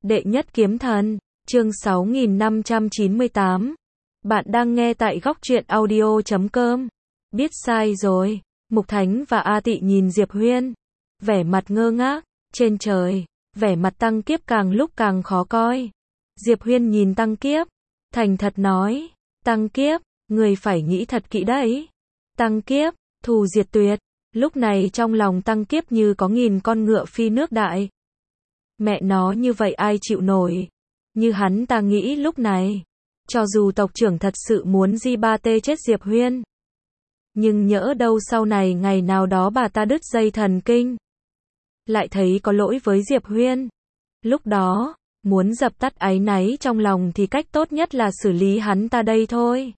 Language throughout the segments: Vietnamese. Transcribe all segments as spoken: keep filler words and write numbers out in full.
Đệ nhất kiếm thần, chương sáu nghìn năm trăm chín mươi tám. Bạn đang nghe tại góc truyện audio chấm com. Biết sai rồi. Mục Thánh và A Tị nhìn Diệp Huyên, vẻ mặt ngơ ngác. Trên trời, vẻ mặt Tăng Kiếp càng lúc càng khó coi. Diệp Huyên nhìn Tăng Kiếp, thành thật nói, Tăng Kiếp, người phải nghĩ thật kỹ đấy. Tăng Kiếp, thù diệt tuyệt. Lúc này trong lòng Tăng Kiếp như có nghìn con ngựa phi nước đại. Mẹ nó, như vậy ai chịu nổi. Như hắn ta nghĩ lúc này, cho dù tộc trưởng thật sự muốn di ba tê chết Diệp Huyên, nhưng nhỡ đâu sau này ngày nào đó bà ta đứt dây thần kinh, lại thấy có lỗi với Diệp Huyên. Lúc đó, muốn dập tắt áy náy trong lòng thì cách tốt nhất là xử lý hắn ta đây thôi.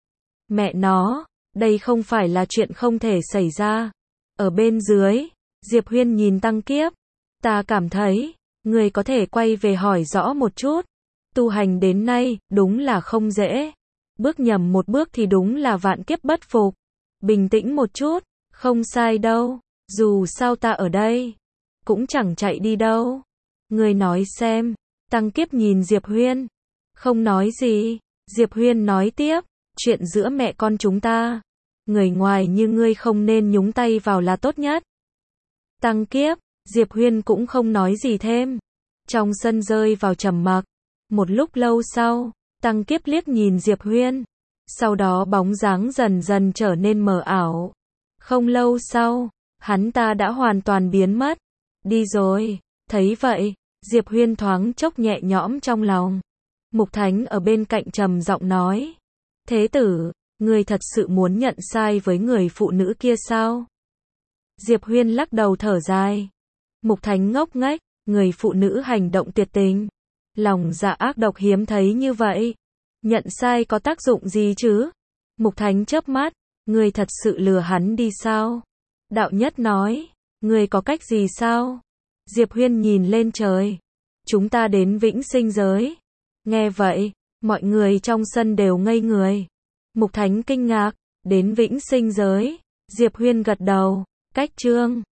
Mẹ nó, đây không phải là chuyện không thể xảy ra. Ở bên dưới, Diệp Huyên nhìn Tăng Kiếp, ta cảm thấy, người có thể quay về hỏi rõ một chút. Tu hành đến nay, đúng là không dễ. Bước nhầm một bước thì đúng là vạn kiếp bất phục. Bình tĩnh một chút, không sai đâu. Dù sao ta ở đây, cũng chẳng chạy đi đâu. Người nói xem. Tăng Kiếp nhìn Diệp Huyên, không nói gì. Diệp Huyên nói tiếp, chuyện giữa mẹ con chúng ta, người ngoài như ngươi không nên nhúng tay vào là tốt nhất. Tăng Kiếp, Diệp Huyên cũng không nói gì thêm. Trong sân rơi vào trầm mặc. Một lúc lâu sau, Tăng Kiếp liếc nhìn Diệp Huyên. Sau đó bóng dáng dần dần trở nên mờ ảo. Không lâu sau, hắn ta đã hoàn toàn biến mất. Đi rồi. Thấy vậy, Diệp Huyên thoáng chốc nhẹ nhõm trong lòng. Mục Thánh ở bên cạnh trầm giọng nói. Thế tử, người thật sự muốn nhận sai với người phụ nữ kia sao? Diệp Huyên lắc đầu thở dài. Mục Thánh ngốc nghếch, người phụ nữ hành động tuyệt tình, lòng dạ ác độc hiếm thấy như vậy, nhận sai có tác dụng gì chứ? Mục Thánh chớp mắt, người thật sự lừa hắn đi sao? Đạo Nhất nói, người có cách gì sao? Diệp Huyên nhìn lên trời, chúng ta đến vĩnh sinh giới. Nghe vậy, mọi người trong sân đều ngây người. Mục Thánh kinh ngạc, đến vĩnh sinh giới. Diệp Huyên gật đầu, cách chương